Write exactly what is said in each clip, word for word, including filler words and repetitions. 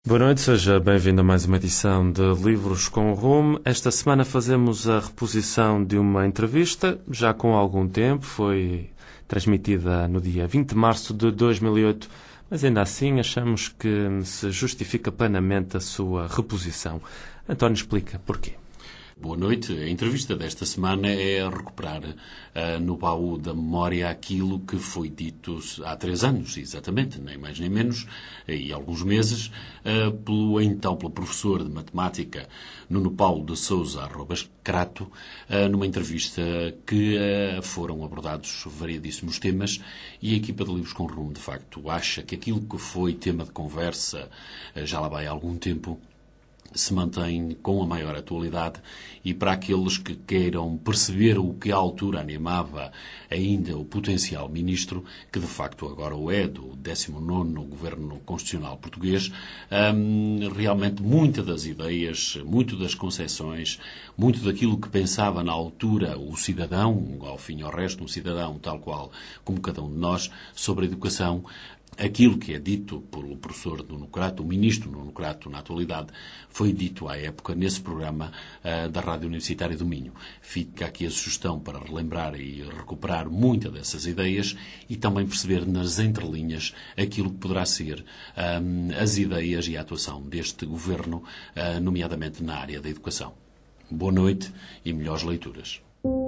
Boa noite, seja bem-vindo a mais uma edição de Livros com Rumo. Esta semana fazemos a reposição de uma entrevista, já com algum tempo, foi transmitida no dia vinte de março de dois mil e oito, mas ainda assim achamos que se justifica plenamente a sua reposição. António, explica porquê. Boa noite. A entrevista desta semana é recuperar uh, no baú da memória aquilo que foi dito há três anos, exatamente, nem mais nem menos, e alguns meses, uh, pelo então pelo professor de matemática Nuno Paulo de Sousa Arrobas Crato, uh, numa entrevista que uh, foram abordados variadíssimos temas, e a equipa de Livros com Rumo, de facto, acha que aquilo que foi tema de conversa uh, já lá vai há algum tempo se mantém com a maior atualidade, e para aqueles que queiram perceber o que à altura animava ainda o potencial ministro, que de facto agora o é, do décimo nono Governo Constitucional Português, hum, realmente muitas das ideias, muito das concepções, muito daquilo que pensava na altura o cidadão, ao fim e ao resto um cidadão tal qual como cada um de nós, sobre a educação, aquilo que é dito pelo professor Nuno Crato, o ministro Nuno Crato, na atualidade, foi dito à época nesse programa uh, da Rádio Universitária do Minho. Fica aqui a sugestão para relembrar e recuperar muitas dessas ideias e também perceber nas entrelinhas aquilo que poderá ser um, as ideias e a atuação deste governo, uh, nomeadamente na área da educação. Boa noite e melhores leituras.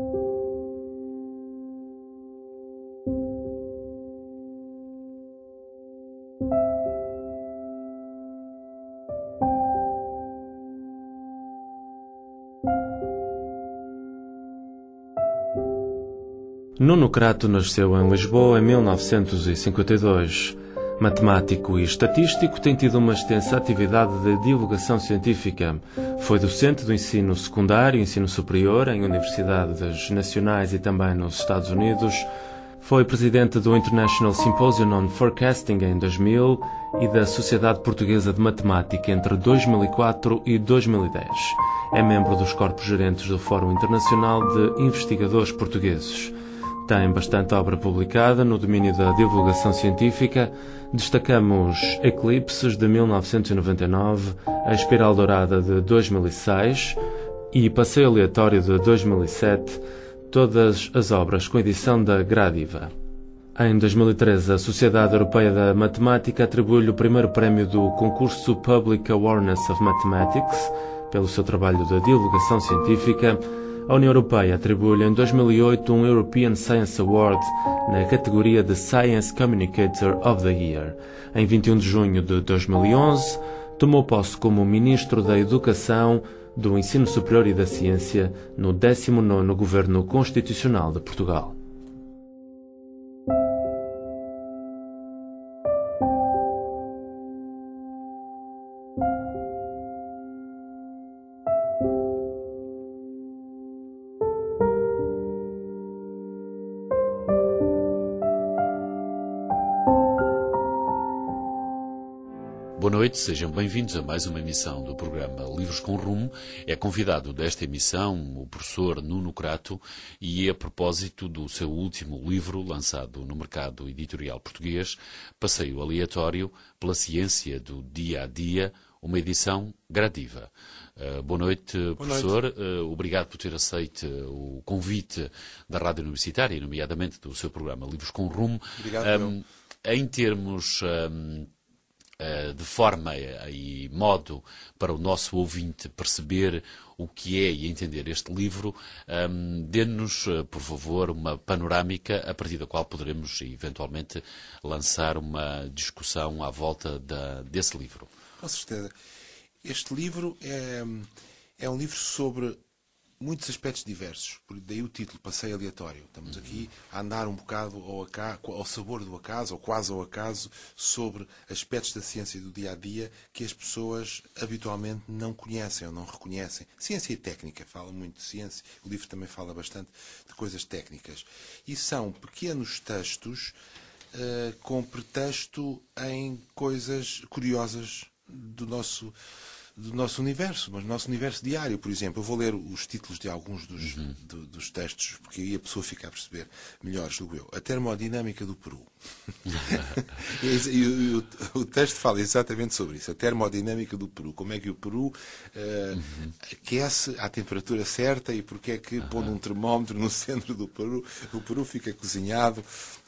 Nuno Crato nasceu em Lisboa em mil novecentos e cinquenta e dois. Matemático e estatístico, tem tido uma extensa atividade de divulgação científica. Foi docente do ensino secundário e ensino superior em universidades nacionais e também nos Estados Unidos. Foi presidente do International Symposium on Forecasting em dois mil e da Sociedade Portuguesa de Matemática entre dois mil e quatro e dois mil e dez. É membro dos corpos gerentes do Fórum Internacional de Investigadores Portugueses. Tem bastante obra publicada no domínio da divulgação científica. Destacamos Eclipses, de mil novecentos e noventa e nove, A Espiral Dourada, de dois mil e seis e Passeio Aleatório, de dois mil e sete, todas as obras com edição da Gradiva. Em dois mil e treze, a Sociedade Europeia da Matemática atribui-lhe o primeiro prémio do concurso Public Awareness of Mathematics, pelo seu trabalho de divulgação científica. A União Europeia atribuiu-lhe em dois mil e oito um European Science Award na categoria de Science Communicator of the Year. Em vinte e um de junho de dois mil e onze, tomou posse como Ministro da Educação, do Ensino Superior e da Ciência no décimo nono Governo Constitucional de Portugal. Boa noite, sejam bem-vindos a mais uma emissão do programa Livros com Rumo. É convidado desta emissão o professor Nuno Crato, e a propósito do seu último livro, lançado no mercado editorial português, Passeio Aleatório pela Ciência do Dia a Dia, uma edição Gradiva. Uh, boa noite, boa professor. Noite. Uh, obrigado por ter aceito o convite da Rádio Universitária, nomeadamente do seu programa Livros com Rumo. Obrigado. Um, em termos... Um, de forma e modo para o nosso ouvinte perceber o que é e entender este livro, um, dê-nos, por favor, uma panorâmica a partir da qual poderemos, eventualmente, lançar uma discussão à volta da, desse livro. Com certeza. Este livro é, é um livro sobre muitos aspectos diversos, daí o título, Passeio Aleatório. Estamos aqui a andar um bocado ao, acaso, ao sabor do acaso, ou quase ao acaso, sobre aspectos da ciência do dia-a-dia que as pessoas habitualmente não conhecem ou não reconhecem. Ciência e técnica, fala muito de ciência, o livro também fala bastante de coisas técnicas. E são pequenos textos uh, com pretexto em coisas curiosas do nosso do nosso universo, mas do nosso universo diário. Por exemplo, eu vou ler os títulos de alguns dos, Uhum. do, dos textos, porque aí a pessoa fica a perceber melhor, julgo eu. A termodinâmica do Peru. e, e, e o, o texto fala exatamente sobre isso. A termodinâmica do Peru. Como é que o Peru uh, uhum. aquece à temperatura certa e porque é que, uhum. pondo um termómetro no centro do Peru, o Peru fica cozinhado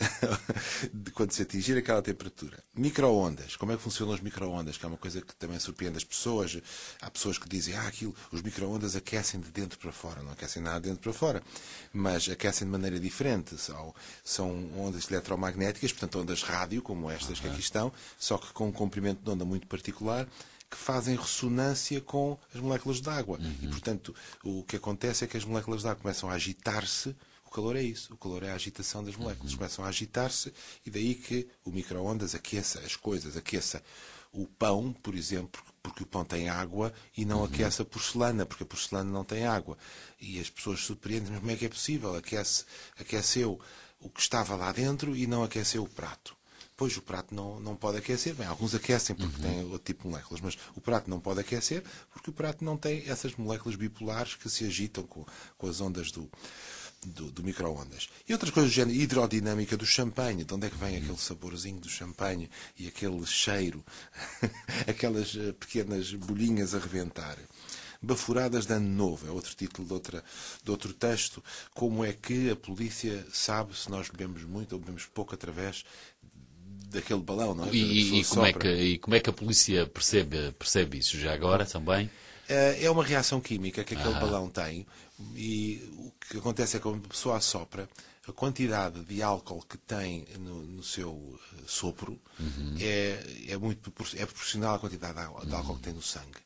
quando se atingir aquela temperatura. Micro-ondas. Como é que funcionam os micro-ondas? Que é uma coisa que também surpreende as pessoas. Há pessoas que dizem, ah, aquilo, os micro-ondas aquecem de dentro para fora. Não aquecem nada de dentro para fora, mas aquecem de maneira diferente. São, são ondas eletromagnéticas, portanto ondas rádio, como estas uhum. que aqui estão, só que com um comprimento de onda muito particular, que fazem ressonância com as moléculas de água. Uhum. E, portanto, o que acontece é que as moléculas de água começam a agitar-se. O calor é isso. O calor é a agitação das moléculas. Uhum. Começam a agitar-se e daí que o micro-ondas aqueça as coisas, aqueça o pão, por exemplo, porque o pão tem água e não uhum. aquece a porcelana, porque a porcelana não tem água. E as pessoas surpreendem, mas como é que é possível? Aquece, aqueceu o que estava lá dentro e não aqueceu o prato. Pois o prato não, não pode aquecer. Bem, alguns aquecem porque uhum. têm outro tipo de moléculas, mas o prato não pode aquecer porque o prato não tem essas moléculas bipolares que se agitam com, com as ondas do... do, do micro-ondas. E outras coisas do género, hidrodinâmica do champanhe, de onde é que vem aquele saborzinho do champanhe e aquele cheiro, aquelas pequenas bolhinhas a reventar. Bafuradas de Ano Novo, é outro título de, outra, de outro texto. Como é que a polícia sabe se nós bebemos muito ou bebemos pouco através daquele balão, não é? E, e, como é que, e como é que a polícia percebe, percebe isso já agora também? É uma reação química que aquele ah. balão tem e o que acontece é que quando a pessoa assopra, a quantidade de álcool que tem no, no seu sopro uhum. é, é, muito, é proporcional à quantidade de álcool, de álcool que tem no sangue.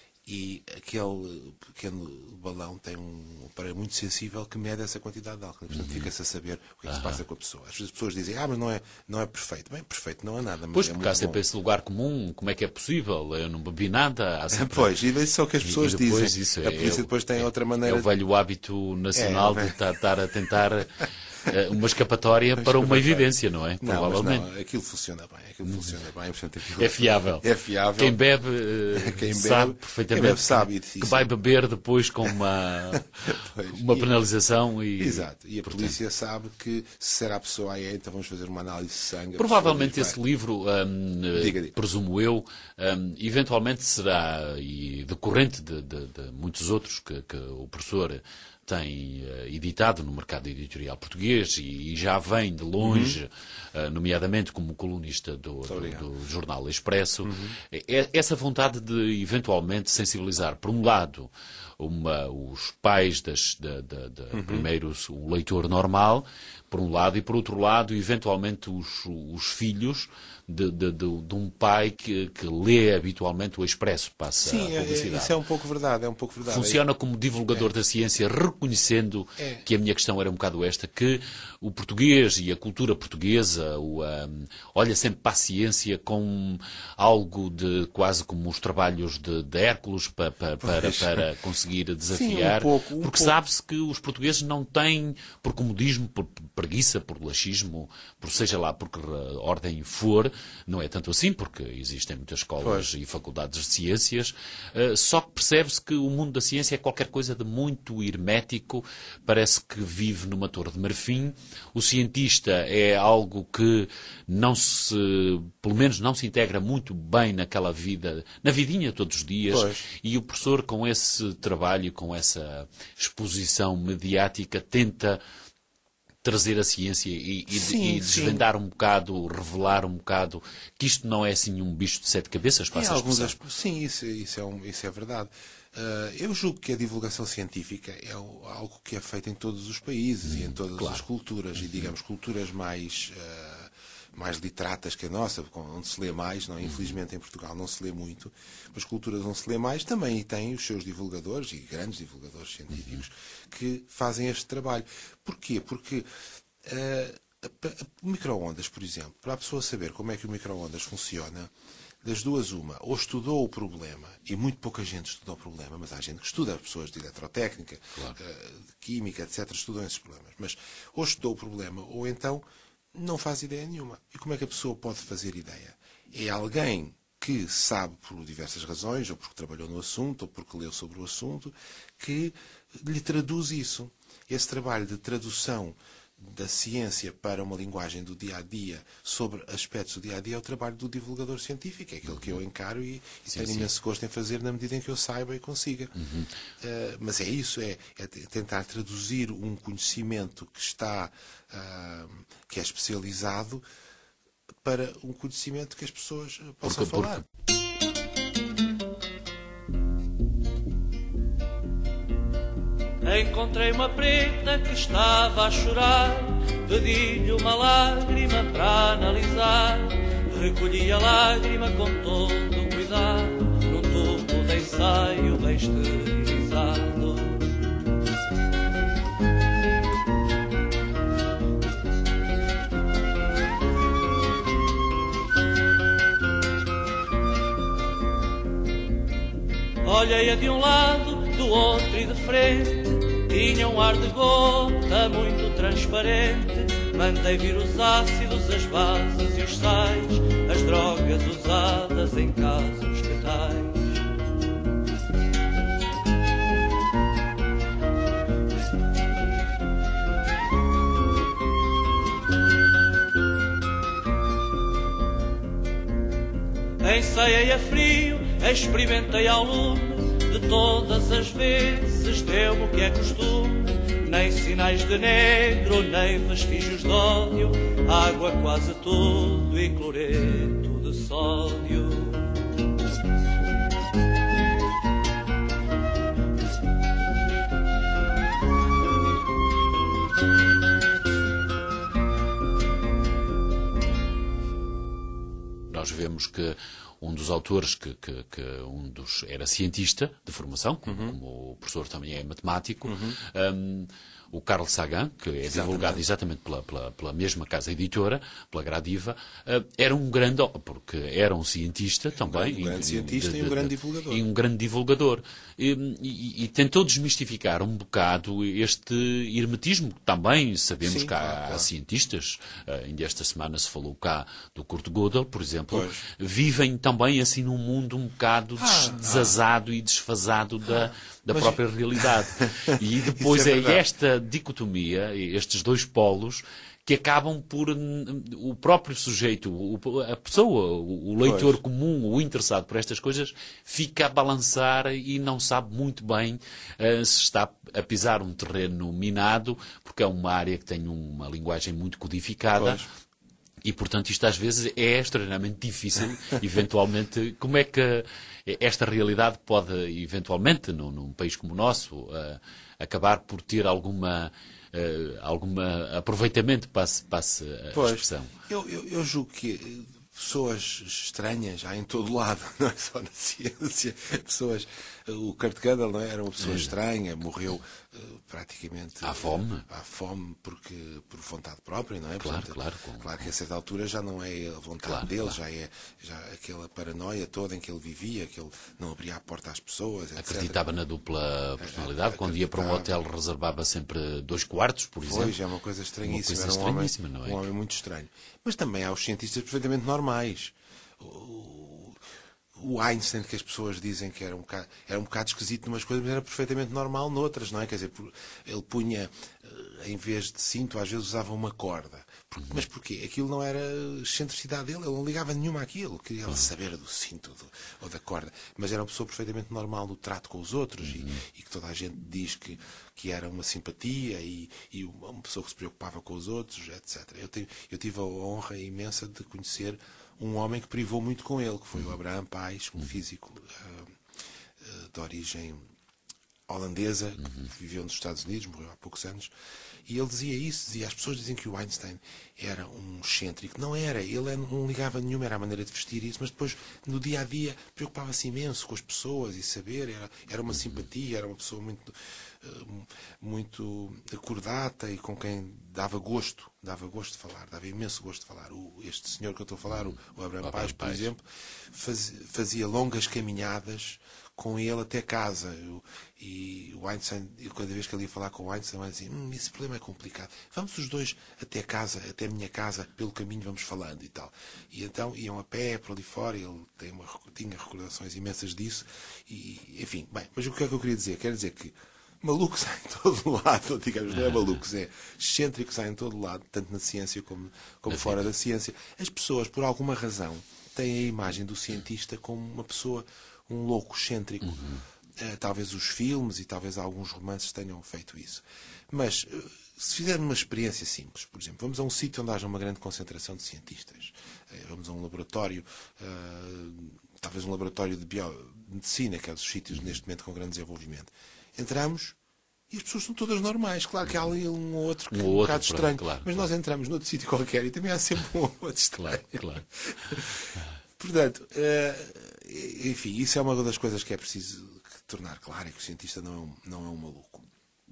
E aquele pequeno balão tem um aparelho muito sensível que mede essa quantidade de álcool. Portanto, uhum. fica-se a saber o que é que se passa com a pessoa. Às vezes as pessoas dizem, ah, mas não é, não é perfeito. Bem, perfeito não é nada. Mas pois, é porque há sempre bom. esse lugar comum. Como é que é possível? Eu não bebi nada. Há sempre... Pois, e isso é o que as pessoas e depois, dizem. Isso, a polícia é, depois tem é, outra maneira. É o velho hábito nacional é, de estar a tentar uma escapatória para uma evidência, não é? Não, Provavelmente. Mas não, aquilo funciona bem. Aquilo funciona bem. Portanto, aquilo é fiável. É fiável. Quem bebe, quem sabe bebe, perfeitamente quem bebe sabe que, que vai beber depois com uma, pois, uma e, penalização. E, exato. E a portanto, polícia sabe que se será a pessoa aí, então vamos fazer uma análise de sangue. Provavelmente diz, esse livro, hum, diga, diga. presumo eu, hum, eventualmente será, e decorrente de, de, de muitos outros que, que o professor tem uh, editado no mercado editorial português e, e já vem de longe, uhum. uh, nomeadamente como colunista do, do, do Jornal Expresso, uhum. é, essa vontade de eventualmente sensibilizar, por um lado, uma, os pais, das, da, da, da, uhum. primeiro o leitor normal, por um lado, e por outro lado, eventualmente os, os filhos de, de, de, de um pai que, que lê habitualmente o Expresso, passa Sim, a publicidade. Sim, isso é um pouco verdade, é um pouco verdade. Funciona como divulgador é. da ciência, reconhecendo é. que a minha questão era um bocado esta, que o português e a cultura portuguesa o, um, olha sempre para a ciência com algo de quase como os trabalhos de, de Hércules para, para, para, para conseguir desafiar, Sim, um pouco, um porque pouco. sabe-se que os portugueses não têm, por comodismo, por preguiça, por laxismo, por seja lá por que ordem for, não é tanto assim, porque existem muitas escolas pois. e faculdades de ciências, uh, só que percebe-se que o mundo da ciência é qualquer coisa de muito hermético, parece que vive numa torre de marfim. O cientista é algo que não se, pelo menos não se integra muito bem naquela vida, na vidinha todos os dias, pois. E o professor com esse trabalho, com essa exposição mediática, tenta trazer a ciência e, e, sim, e desvendar sim. um bocado, revelar um bocado que isto não é assim um bicho de sete cabeças, passa a expressão. Sim, isso, isso, é um, isso é verdade. Uh, eu julgo que a divulgação científica é algo que é feito em todos os países hum, e em todas claro. as culturas, e digamos, culturas mais... Uh, mais literatas que a nossa, onde se lê mais, não? Infelizmente em Portugal não se lê muito, mas culturas onde se lê mais também têm os seus divulgadores, e grandes divulgadores científicos, uhum. que fazem este trabalho. Porquê? Porque uh, o micro-ondas, por exemplo, para a pessoa saber como é que o micro-ondas funciona, das duas uma, ou estudou o problema, e muito pouca gente estudou o problema, mas há gente que estuda, pessoas de eletrotécnica, claro. uh, de química, etcétera, estudam esses problemas, mas ou estudou o problema, ou então não faz ideia nenhuma. E como é que a pessoa pode fazer ideia? É alguém que sabe, por diversas razões, ou porque trabalhou no assunto, ou porque leu sobre o assunto, que lhe traduz isso. Esse trabalho de tradução da ciência para uma linguagem do dia-a-dia sobre aspectos do dia-a-dia é o trabalho do divulgador científico, é aquele que eu encaro e, e Sim, tenho sim. imenso gosto em fazer na medida em que eu saiba e consiga. Uhum. Uh, mas é isso, é, é tentar traduzir um conhecimento que está, uh, que é especializado para um conhecimento que as pessoas possam Porque- falar. Encontrei uma preta que estava a chorar, pedi-lhe uma lágrima para analisar. Recolhi a lágrima com todo o cuidado, num tubo de ensaio bem esterilizado. Olhei-a de um lado, do outro e de frente, tinha um ar de gota muito transparente. Mandei vir os ácidos, as bases e os sais, as drogas usadas em casos que tais. Ensaiei a frio, experimentei ao lume, de todas as vezes deu-me o que é costume. Nem sinais de negro, nem vestígios de ódio, água quase tudo e cloreto de sódio. Nós vemos que um dos autores, que, que, que um dos era cientista de formação, como, Uhum. como o professor também é matemático, Uhum. um, o Carl Sagan, que é Exatamente. divulgado exatamente pela, pela, pela mesma casa editora, pela Gradiva, uh, era um grande, porque era um cientista também. Um grande e- cientista de- e um de- grande de- divulgador. E um grande divulgador. E, e- e tentou desmistificar um bocado este hermetismo, que também sabemos Sim, que há, claro, há claro. cientistas, uh, ainda esta semana se falou cá do Kurt Gödel, por exemplo, Pois. vivem também assim num mundo um bocado des- Ah, desazado e desfasado da, da mas- própria realidade. E depois Isso é é, verdade. esta dicotomia, estes dois polos, que acabam por hum, o próprio sujeito, o- a pessoa, o, o leitor Pois. comum, o interessado por estas coisas, fica a balançar e não sabe muito bem eh, se está a pisar um terreno minado, porque é uma área que tem uma linguagem muito codificada. Pois. E, portanto, isto às vezes é extremamente difícil, eventualmente. Como é que esta realidade pode, eventualmente, num, num país como o nosso, uh, acabar por ter alguma, uh, alguma aproveitamento, passe, passe a Pois, expressão? eu, eu, eu julgo que eh, pessoas estranhas há em todo lado, não é só na ciência. Pessoas, eh, o Kurt Gödel não é? Era uma pessoa estranha, morreu eh, praticamente À fome. à fome porque por vontade própria, não é? Claro, Portanto, claro, com- claro que a certa altura já não é a vontade Claro, dele, claro. já é já aquela paranoia toda em que ele vivia, que ele não abria a porta às pessoas, etcétera. Acreditava na dupla personalidade. Quando ia para um hotel, Acreditava. reservava sempre dois quartos, por exemplo. Pois, é uma coisa estranhíssima. Uma coisa Era um homem, estranhíssima, não é? um homem muito estranho. Mas também há os cientistas perfeitamente normais. O, o Einstein, que as pessoas dizem que era um bocado, era um bocado esquisito numas coisas, mas era perfeitamente normal noutras, não é? Quer dizer, por- ele punha, eh, em vez de cinto, às vezes usava uma corda. Por- Mas porquê? Aquilo não era excentricidade dele, ele não ligava nenhuma àquilo. Queria ele saber do cinto do- ou da corda. Mas era uma pessoa perfeitamente normal no trato com os outros e, e que toda a gente diz que, que era uma simpatia e, e uma uma pessoa que se preocupava com os outros, etcétera. Eu, tive- eu tive a honra imensa de conhecer um homem que privou muito com ele, que foi o Abraham Pais, um físico ah, ah, de origem holandesa, que viveu nos Estados Unidos, morreu há poucos anos, e ele dizia isso, dizia, as pessoas dizem que o Einstein era um excêntrico. Não era, ele não ligava nenhuma, era a maneira de vestir isso, mas depois, no dia-a-dia, preocupava-se imenso com as pessoas e saber, era, era uma simpatia, era uma pessoa muito muito acordata e com quem dava gosto, dava gosto de falar, dava imenso gosto de falar. O, este senhor que eu estou a falar, o, o Abraham Paes, por exemplo, faz, fazia longas caminhadas com ele até casa. Eu, e o Einstein, eu, cada vez que ele ia falar com o Einstein, ele dizia, hum, esse problema é complicado. Vamos os dois até casa, até a minha casa, pelo caminho vamos falando e tal. E então iam a pé, por ali fora, ele tem uma, tinha recordações imensas disso. E, enfim, bem, mas o que é que eu queria dizer? Quero dizer que malucos há em todo lado, digamos, não é malucos, é excêntricos há em todo lado, tanto na ciência como, como fora da ciência. As pessoas, por alguma razão, têm a imagem do cientista como uma pessoa, um louco excêntrico. Uhum. Uh, talvez os filmes e talvez alguns romances tenham feito isso. Mas, uh, se fizermos uma experiência simples, por exemplo, vamos a um sítio onde haja uma grande concentração de cientistas. Uh, vamos a um laboratório, uh, talvez um laboratório de biomedicina, que é dos sítios neste momento com grande desenvolvimento. Entramos e as pessoas são todas normais. Claro que há ali um ou outro que um é um outro, bocado estranho. Claro, mas claro. Nós entramos noutro sítio qualquer e também há sempre um ou outro estranho. Claro, claro. Portanto, enfim, isso é uma das coisas que é preciso tornar claro, é que o cientista não é um, não é um maluco.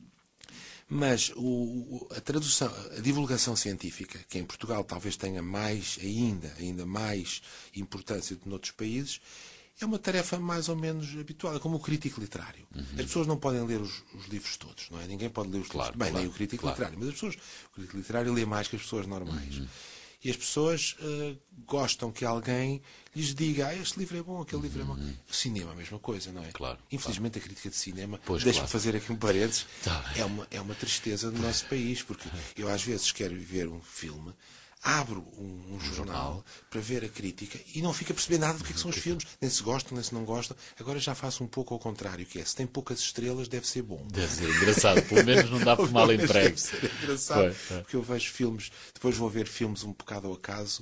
Mas o, a tradução, a divulgação científica, que em Portugal talvez tenha mais ainda, ainda mais importância do que noutros países, é uma tarefa mais ou menos habitual, é como o crítico literário. Uhum. As pessoas não podem ler os, os livros todos, não é? Ninguém pode ler os claro, livros. Bem, claro, nem o crítico claro. literário, mas as pessoas, o crítico literário lê mais que as pessoas normais. Uhum. E as pessoas uh, gostam que alguém lhes diga, ah, este livro é bom, aquele livro é bom. Uhum. O cinema, a mesma coisa, não é? Claro, Infelizmente claro. a crítica de cinema, pois, deixa-me claro. fazer aqui um parênteses, Tá. é, uma, é uma tristeza do nosso país, porque eu às vezes quero ver um filme, abro um, um jornal, jornal para ver a crítica e não fico a perceber nada do que, é que são os filmes, nem se gostam, nem se não gostam. Agora já faço um pouco ao contrário, que é, se tem poucas estrelas, deve ser bom. Deve ser engraçado, pelo menos não dá por mal entregue. Deve ser engraçado, foi, porque eu vejo filmes, depois vou ver filmes um bocado ao acaso,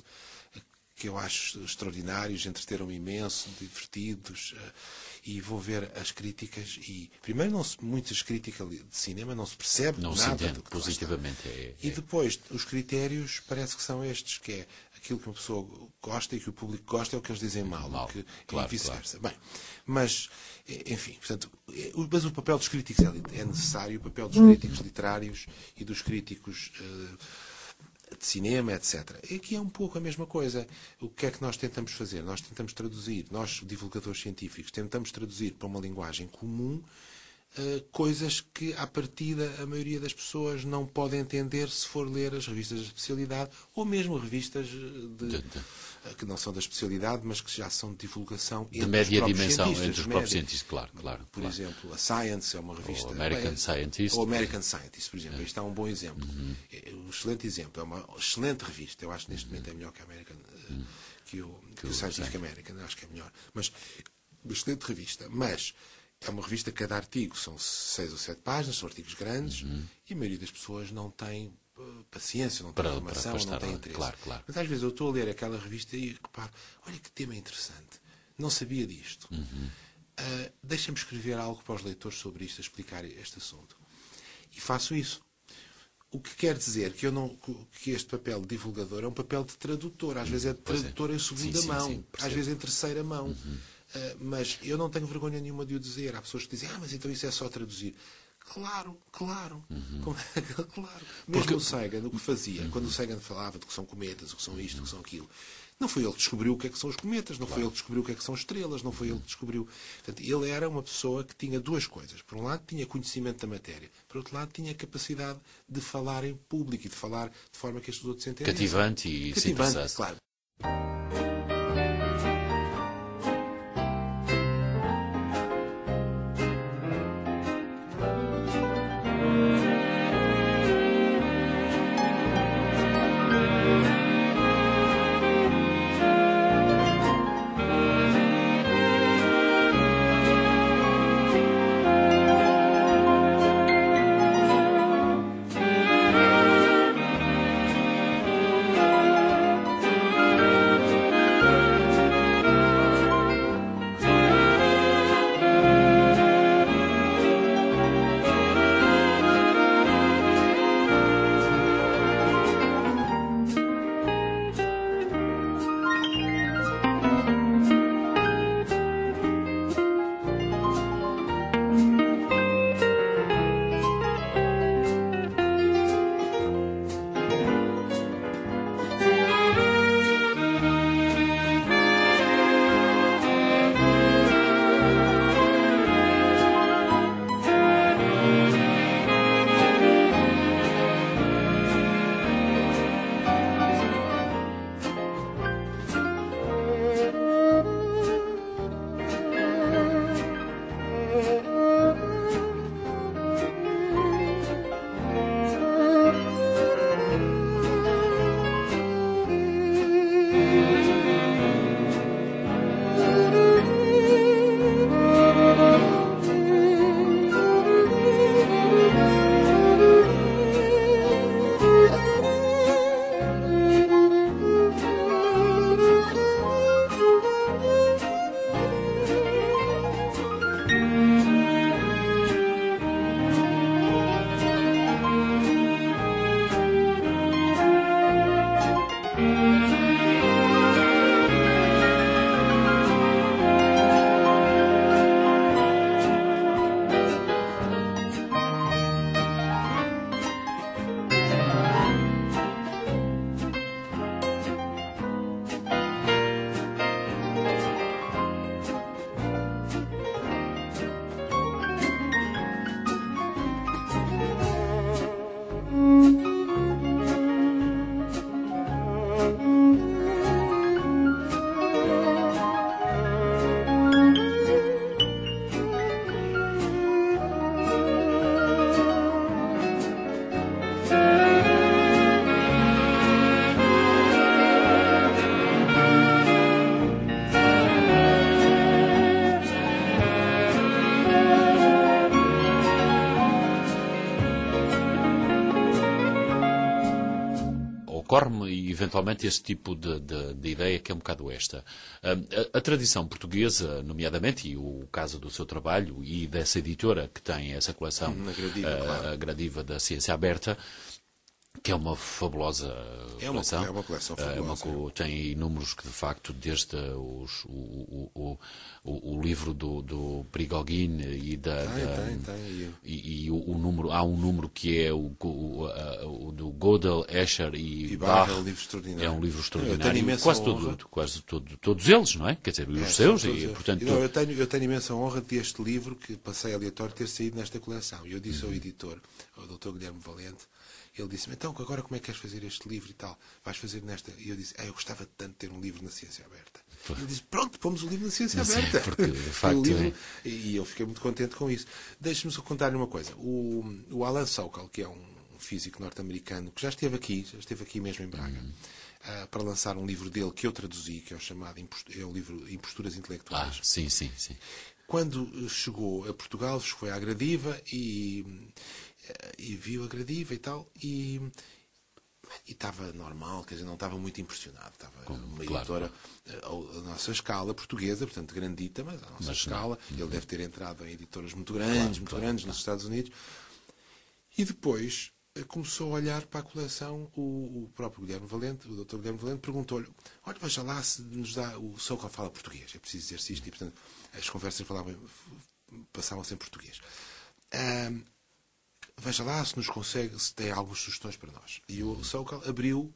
que eu acho extraordinários, entreteram-me imenso, divertidos, e vou ver as críticas e, primeiro, não se, muitas críticas de cinema não se percebe não nada se entende do que positivamente. É, é. E depois, os critérios parece que são estes, que é aquilo que uma pessoa gosta e que o público gosta é o que eles dizem mal, mal que, claro, e vice-versa. Claro. Bem, mas, enfim, portanto, mas o papel dos críticos é, é necessário, o papel dos críticos literários e dos críticos uh, de cinema, etcétera. E aqui é um pouco a mesma coisa. O que é que nós tentamos fazer? Nós tentamos traduzir, nós, divulgadores científicos, tentamos traduzir para uma linguagem comum uh, coisas que, à partida, a maioria das pessoas não podem entender se for ler as revistas da especialidade ou mesmo revistas de, de, de. Uh, que não são da especialidade, mas que já são de divulgação de média dimensão entre os próprios cientistas, claro. claro por claro. exemplo, a Science é uma revista... Ou American bem, Scientist. Ou American Scientist, por exemplo. É. Isto é um bom exemplo. Uhum. É um excelente exemplo. É uma excelente revista. Eu acho que neste momento é melhor que a American... Uhum. que o, que que o Scientific sim. American. Acho que é melhor. Mas, uma excelente revista. Mas... é uma revista que cada artigo são seis ou sete páginas, são artigos grandes, uhum. e a maioria das pessoas não tem uh, paciência, não tem para, formação, para, para não tem interesse. Claro, claro. Mas às vezes eu estou a ler aquela revista e reparo, olha que tema interessante, não sabia disto. Uhum. Uh, Deixa-me escrever algo para os leitores sobre isto, a explicar este assunto. E faço isso. O que quer dizer que, eu não, que este papel de divulgador é um papel de tradutor. Às vezes é de tradutor é. em segunda sim, mão, sim, sim, às vezes em terceira mão. Uhum. Uh, mas eu não tenho vergonha nenhuma de o dizer. Há pessoas que dizem, ah, mas então isso é só traduzir. Claro, claro. Uhum. Como, claro. Mesmo Porque... o Sagan, o que fazia, uhum. quando o Sagan falava de que são cometas, o que são isto, o que são aquilo, não foi ele que descobriu o que é que são os cometas, não claro. foi ele que descobriu o que é que são estrelas, não foi ele que descobriu... Portanto, ele era uma pessoa que tinha duas coisas. Por um lado, tinha conhecimento da matéria. Por outro lado, tinha capacidade de falar em público e de falar de forma que estes outros entendem. Cativante e Cativante, claro. ocorre-me eventualmente este tipo de, de, de ideia que é um bocado esta. A, a, a tradição portuguesa, nomeadamente, e o caso do seu trabalho e dessa editora que tem essa coleção, hum, a Gradiva, a, claro. a Gradiva da Ciência Aberta, que é uma fabulosa É uma, coleção. é uma coleção É uma, fabulosa. tem números que, de facto, desde os, o, o, o, o, o livro do, do Prigogine e da... Tem, da tem, tem. E, e o, o número, há um número que é o, o, a, o do Gödel, Escher e, E Bach. Bach é um livro extraordinário. É um livro Eu extraordinário. tenho imensa Quase, honra. todo, quase todo, todos eles, não é? Quer dizer, os É, seus. são todos E, eles. portanto, Não, eu, tenho, eu tenho imensa honra de este livro, que passei aleatório, ter saído nesta coleção. E eu disse ao editor, ao doutor Guilherme Valente, ele disse-me, então, agora como é que queres fazer este livro e tal? Vais fazer nesta... E eu disse, ah, eu gostava tanto de ter um livro na Ciência Aberta. E ele disse, pronto, pomos o livro na Ciência Sim, Aberta. porque, de facto, o livro, é. E eu fiquei muito contente com isso. Deixe-me só contar-lhe uma coisa. O, o Alan Sokal, que é um físico norte-americano, que já esteve aqui, já esteve aqui mesmo em Braga, Hum. uh, para lançar um livro dele que eu traduzi, que é o chamado é o livro Imposturas Ah, Intelectuais. sim, sim, sim. Quando chegou a Portugal, foi à Gradiva e, e viu a Gradiva e tal, e e estava normal, quer dizer, não estava muito impressionado. Estava Como, uma claro, editora a, a nossa escala portuguesa, portanto grandita, mas a nossa Mas escala. não. Ele deve ter entrado em editoras muito grandes, Claro, muito claro, grandes claro. nos Estados Unidos. E depois eh, começou a olhar para a coleção. O, o próprio Guilherme Valente, o doutor Guilherme Valente, perguntou-lhe: olha, veja lá se nos dá. O Sokal fala português, é preciso dizer-se isto, e portanto as conversas falavam, passavam-se em português. Ahm, Veja lá se nos consegue, se tem algumas sugestões para nós. E o Sokal abriu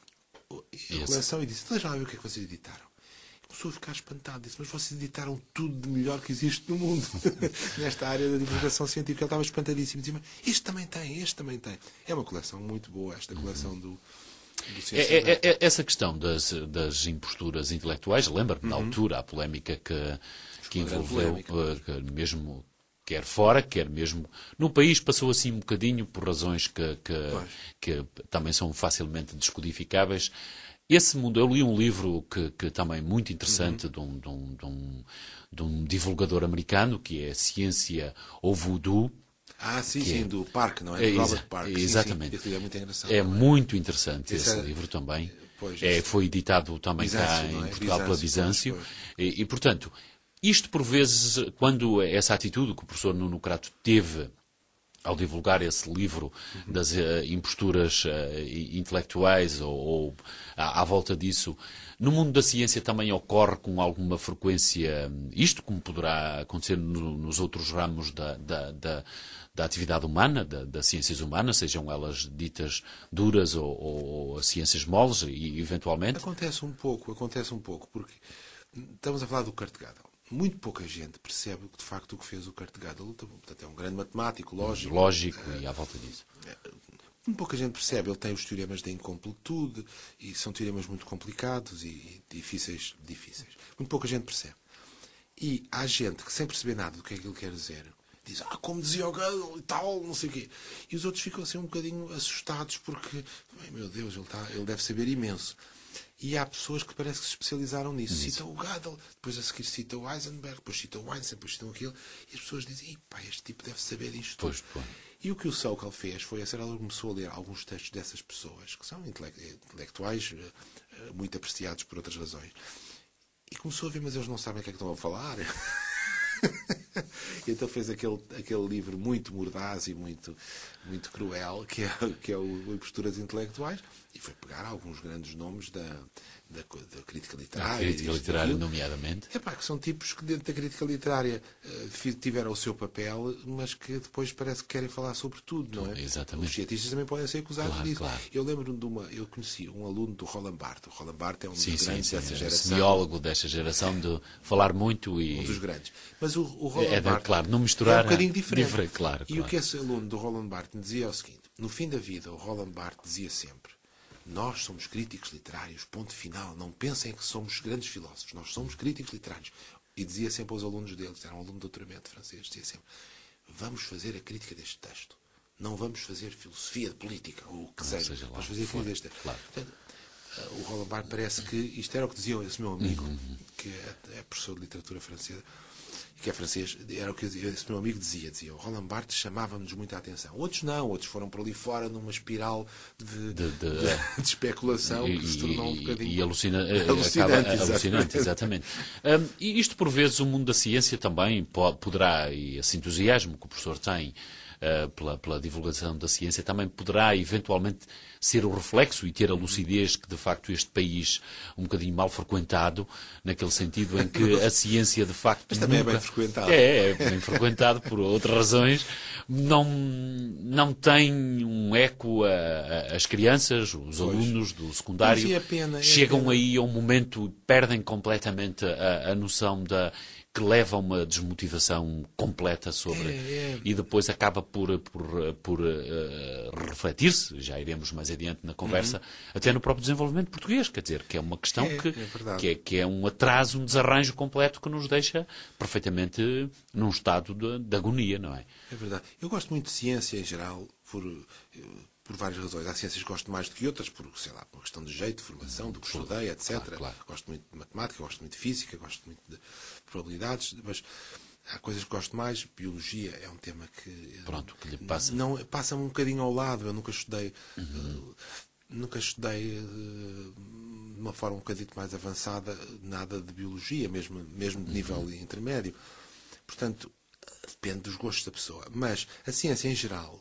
a coleção e disse: deixa lá ver o que é que vocês editaram. E começou a ficar espantado. Disse: mas vocês editaram tudo de melhor que existe no mundo. Nesta área da divulgação científica. Ele estava espantadíssimo. Dizia: este também tem, este também tem. É uma coleção muito boa, esta coleção do, do Ciência É, é, Aberta. é, essa questão das, das imposturas intelectuais, lembra-me na altura a polémica que, que uma grande envolveu, polémica. eh, que mesmo quer fora, quer mesmo no país, passou assim um bocadinho por razões que, que, que também são facilmente descodificáveis. Esse mundo, eu li um livro que, que também muito interessante uhum. de, um, de, um, de, um, de um divulgador americano, que é Ciência ou Voodoo. Ah, sim, que sim, é, do Park, não é? é Do Robert exa, Park. Exatamente. Sim, sim. Esse livro é muito engraçado. É não é? muito interessante Esse esse é- livro também. Pois, É, esse- foi editado também cá Bizâncio, em não é? Portugal pela Bizâncio, Bizâncio. pois, E, e, portanto, isto por vezes, quando essa atitude que o professor Nuno Crato teve ao divulgar esse livro das uh, imposturas uh, intelectuais ou, ou à, à volta disso, no mundo da ciência também ocorre com alguma frequência isto, como poderá acontecer no, nos outros ramos da, da, da, da atividade humana, da, das ciências humanas, sejam elas ditas duras ou, ou as ciências moles, e eventualmente. Acontece um pouco, acontece um pouco, porque estamos a falar do Kurt Gödel. Muito pouca gente percebe de facto o que fez o Kurt Gödel. Portanto, é um grande matemático, lógico. Lógico, e à volta disso. Muito pouca gente percebe. Ele tem os teoremas da incompletude, e são teoremas muito complicados e, e difíceis, difíceis. Muito pouca gente percebe. E há gente que, sem perceber nada do que é que ele quer dizer, diz: ah, como dizia o Gödel e tal, não sei o quê. E os outros ficam assim um bocadinho assustados porque, ai, meu Deus, ele, está, ele deve saber imenso. E há pessoas que parece que se especializaram nisso. Citam o Gödel, depois a seguir citam o Heisenberg, depois citam o Einstein, depois citam aquilo. E as pessoas dizem: pá, este tipo deve saber isto tudo. Pois, pois. E o que o Sokal fez foi, a certa altura, começou a ler alguns textos dessas pessoas, que são intelectuais, muito apreciados por outras razões. E começou a ver: mas eles não sabem o que é que estão a falar. E então fez aquele, aquele livro muito mordaz e muito, muito cruel, que é, que é o Imposturas Intelectuais, e foi pegar alguns grandes nomes da, da, da crítica literária. A crítica disto, literária, daquilo. nomeadamente. Epá, que são tipos que dentro da crítica literária uh, tiveram o seu papel, mas que depois parece que querem falar sobre tudo, não é? Exatamente. Os cientistas também podem ser acusados Claro, disso. claro. Eu lembro-me de uma... Eu conheci um aluno do Roland Barthes. O Roland Barthes é um Sim, dos sim, grandes sim. dessa É geração. semiólogo desta geração de falar muito e. Um dos grandes. Mas o, o Roland É, Barthes claro, não misturar. é um bocadinho diferente. diferente, claro, E claro. o que esse aluno do Roland Barthes dizia é o seguinte: no fim da vida, o Roland Barthes dizia sempre: nós somos críticos literários, ponto final. Não pensem que somos grandes filósofos, nós somos críticos literários. E dizia sempre aos alunos dele, que era um aluno de doutoramento francês, dizia sempre: vamos fazer a crítica deste texto. Não vamos fazer filosofia de política, ou o que Não seja. seja lá Vamos o fazer a que for, crítica deste texto. claro. Portanto, o Roland Barthes parece que isto era o que dizia esse meu amigo, uhum. que é, é professor de literatura francesa, que é francês, era o que esse meu amigo dizia, dizia, o Roland Barthes chamava-nos muita atenção. Outros não, outros foram por ali fora numa espiral de, de, de, de, de especulação e, que se tornou um bocadinho... E alucina, alucinante, acaba, exatamente. alucinante, exatamente. Um, e isto, por vezes, o mundo da ciência também poderá, e esse entusiasmo que o professor tem uh, pela, pela divulgação da ciência, também poderá, eventualmente, ser o reflexo e ter a lucidez que, de facto, este país, um bocadinho mal frequentado, naquele sentido em que a ciência, de facto... Mas também nunca... é bem frequentado. É, é bem frequentado por outras razões. Não, não tem um eco a, a, as crianças, os pois. alunos do secundário. É pena, é chegam pena. aí a um momento, perdem completamente a, a noção da... que leva a uma desmotivação completa sobre... É, é. E depois acaba por, por, por uh, refletir-se, já iremos mais adiante na conversa, uhum. até no próprio desenvolvimento português, quer dizer, que é uma questão é, que, é que, é, que é um atraso, um desarranjo completo que nos deixa perfeitamente num estado de, de agonia, não é? É verdade. Eu gosto muito de ciência em geral, por... por várias razões. Há ciências que gosto mais do que outras, por, sei lá, por uma questão de jeito, de formação, do que estudei, etcétera. Claro, claro. Gosto muito de matemática, gosto muito de física, gosto muito de probabilidades, mas há coisas que gosto mais. Biologia é um tema que... Pronto, que lhe passa. Não, passa-me um bocadinho ao lado. Eu nunca estudei... Uhum. Uh, nunca estudei uh, de uma forma um bocadinho mais avançada nada de biologia, mesmo, mesmo de nível uhum. intermédio. Portanto, depende dos gostos da pessoa. Mas a ciência, em geral,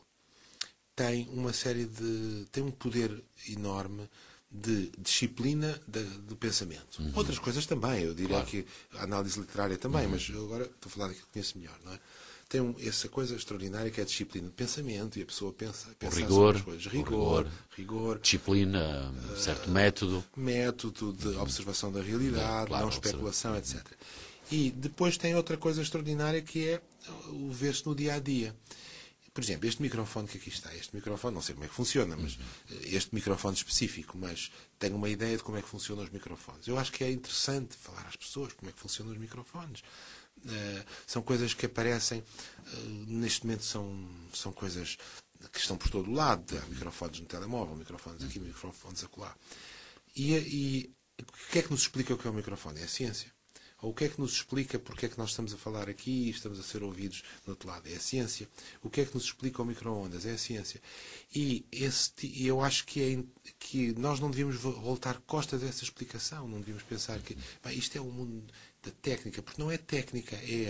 tem uma série de... tem um poder enorme de disciplina de, do pensamento. Uhum. Outras coisas também, eu diria claro. que a análise literária também, uhum. mas agora estou a falar daquilo que conheço melhor, não é? Tem um, essa coisa extraordinária que é a disciplina de pensamento e a pessoa pensa, pensa rigor, sobre as coisas. Rigor, rigor, rigor. Disciplina, um certo uh, método. Método de uhum. observação da realidade, claro, não especulação, uhum. etcétera. E depois tem outra coisa extraordinária que é o ver-se no dia-a-dia. Por exemplo, este microfone que aqui está, este microfone, não sei como é que funciona, mas este microfone específico, mas tenho uma ideia de como é que funcionam os microfones. Eu acho que é interessante falar às pessoas como é que funcionam os microfones. Uh, são coisas que aparecem, uh, neste momento são, são coisas que estão por todo o lado. Há microfones no telemóvel, microfones aqui, microfones acolá. E, e o que é que nos explica o que é um microfone? É a ciência. Ou o que é que nos explica porque é que nós estamos a falar aqui e estamos a ser ouvidos do outro lado? É a ciência. O que é que nos explica o micro-ondas? É a ciência. E esse, eu acho que, é, que nós não devíamos voltar costas a essa explicação. Não devíamos pensar que bem, isto é o mundo da técnica. Porque não é técnica, é,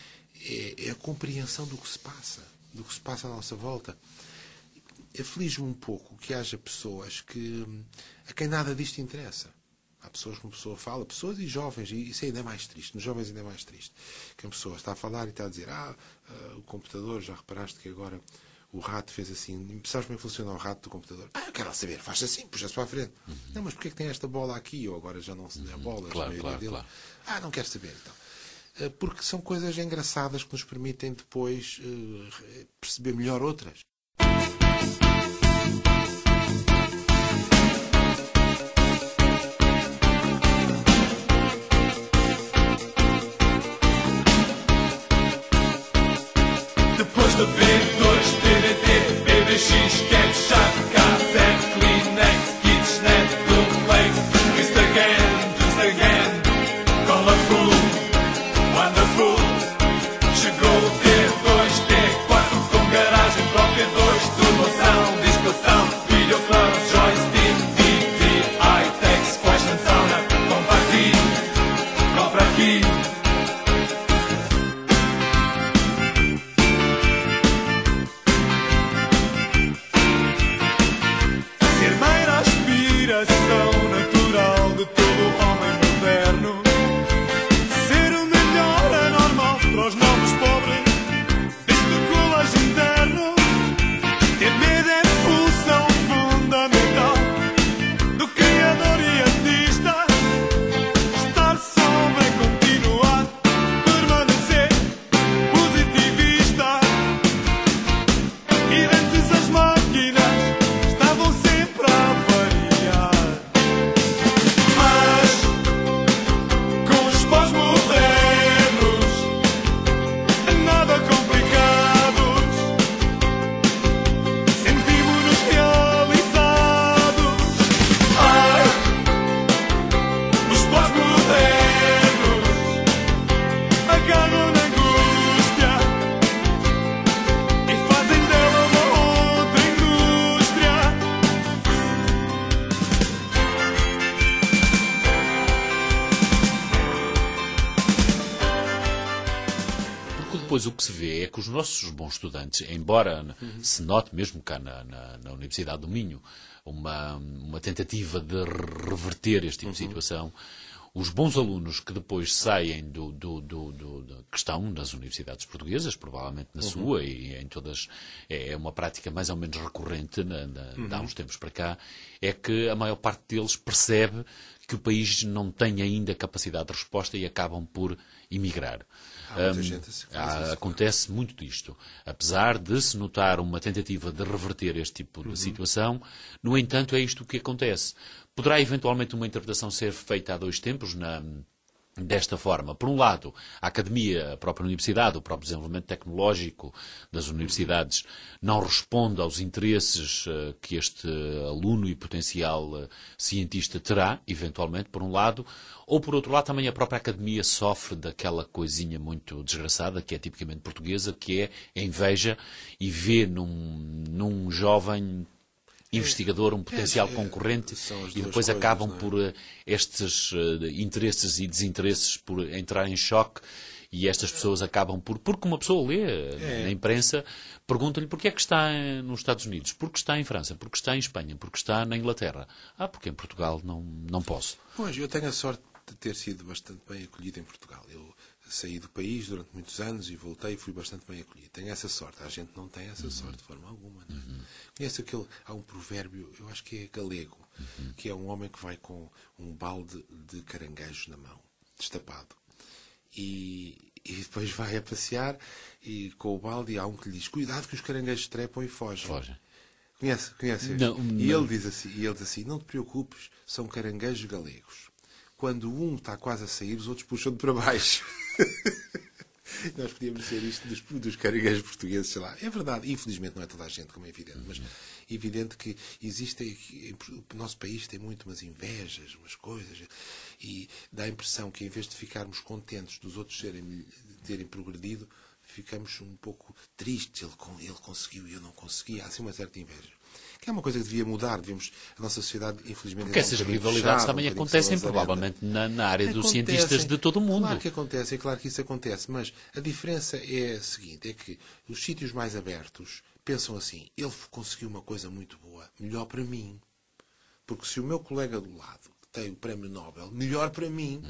é, é a compreensão do que se passa. Do que se passa à nossa volta. Aflige-me um pouco que haja pessoas que, a quem nada disto interessa. Há pessoas que uma pessoa fala, pessoas e jovens, e isso ainda é mais triste, nos jovens ainda é mais triste, que a pessoa está a falar e está a dizer, ah, uh, o computador, já reparaste que agora o rato fez assim, sabes como é que funciona o rato do computador? Ah, eu quero lá saber, faz assim, puxa-se para a frente. Uhum. Não, mas porquê é que tem esta bola aqui? Ou agora já não se dê a bola, uhum. claro, a claro, dele. claro. Ah, não quero saber, então. Uh, porque são coisas engraçadas que nos permitem depois uh, perceber melhor outras. B dois, D V D, B B X, ketchup, cassete, Kleenex, KitchenAid, duplex, twist again, twist again, colorful, wonderful. Chegou o D dois, D quatro, com garagem própria depois o que se vê é que os nossos bons estudantes, embora uhum. se note mesmo cá na, na, na Universidade do Minho uma, uma tentativa de reverter este tipo uhum. de situação, os bons alunos que depois saem do, do, do, do, do que estão nas universidades portuguesas, provavelmente na uhum. sua e em todas, é uma prática mais ou menos recorrente na, na, uhum. de há uns tempos para cá, é que a maior parte deles percebe que o país não tem ainda capacidade de resposta e acabam por emigrar. Há muita um, gente que faz há, isso, acontece claro. muito disto. Apesar de se notar uma tentativa de reverter este tipo de uhum. situação, no entanto é isto que acontece. Poderá eventualmente uma interpretação ser feita a dois tempos na... desta forma. Por um lado, a academia, a própria universidade, o próprio desenvolvimento tecnológico das universidades não responde aos interesses uh, que este aluno e potencial uh, cientista terá, eventualmente, por um lado, ou por outro lado também a própria academia sofre daquela coisinha muito desgraçada, que é tipicamente portuguesa, que é a inveja, e vê num, num jovem investigador, um potencial é, é, concorrente, e depois coisas, acabam é? por uh, estes uh, interesses e desinteresses por entrar em choque, e estas pessoas acabam por... Porque uma pessoa lê é. na imprensa, pergunta-lhe porque é que está nos Estados Unidos, porque está em França, porque está em Espanha, porque está na Inglaterra. Ah, porque em Portugal não, não posso. Pois, eu tenho a sorte de ter sido bastante bem acolhido em Portugal. Eu saí do país durante muitos anos e voltei e fui bastante bem acolhido. Tenho essa sorte. A gente não tem essa uhum. sorte de forma alguma. Não é? Uhum. Conhece aquele... Há um provérbio, eu acho que é galego, uhum. que é um homem que vai com um balde de caranguejos na mão, destapado. E, e depois vai a passear e com o balde, e há um que lhe diz: cuidado que os caranguejos trepam e fogem. Fogem. Conhece? Conhece? Não, e não. ele diz assim, e ele diz assim: não te preocupes, são caranguejos galegos. Quando um está quase a sair, os outros puxam-de para baixo. Nós podíamos dizer isto dos, dos caranguejos portugueses, sei lá. É verdade, infelizmente não é toda a gente, como é evidente, mas é evidente que existe, o nosso país tem muito umas invejas, umas coisas, e dá a impressão que em vez de ficarmos contentes dos outros serem, terem progredido, ficamos um pouco tristes. Ele, ele conseguiu e eu não consegui. Há assim uma certa inveja. Que é uma coisa que devia mudar. Devemos, a nossa sociedade, infelizmente... Porque essas rivalidades também um acontecem provavelmente na, na área acontecem, dos cientistas de todo o mundo. Claro que acontece, é claro que isso acontece, mas a diferença é a seguinte, é que os sítios mais abertos pensam assim: ele conseguiu uma coisa muito boa, melhor para mim. Porque se o meu colega do lado tem o prémio Nobel, melhor para mim.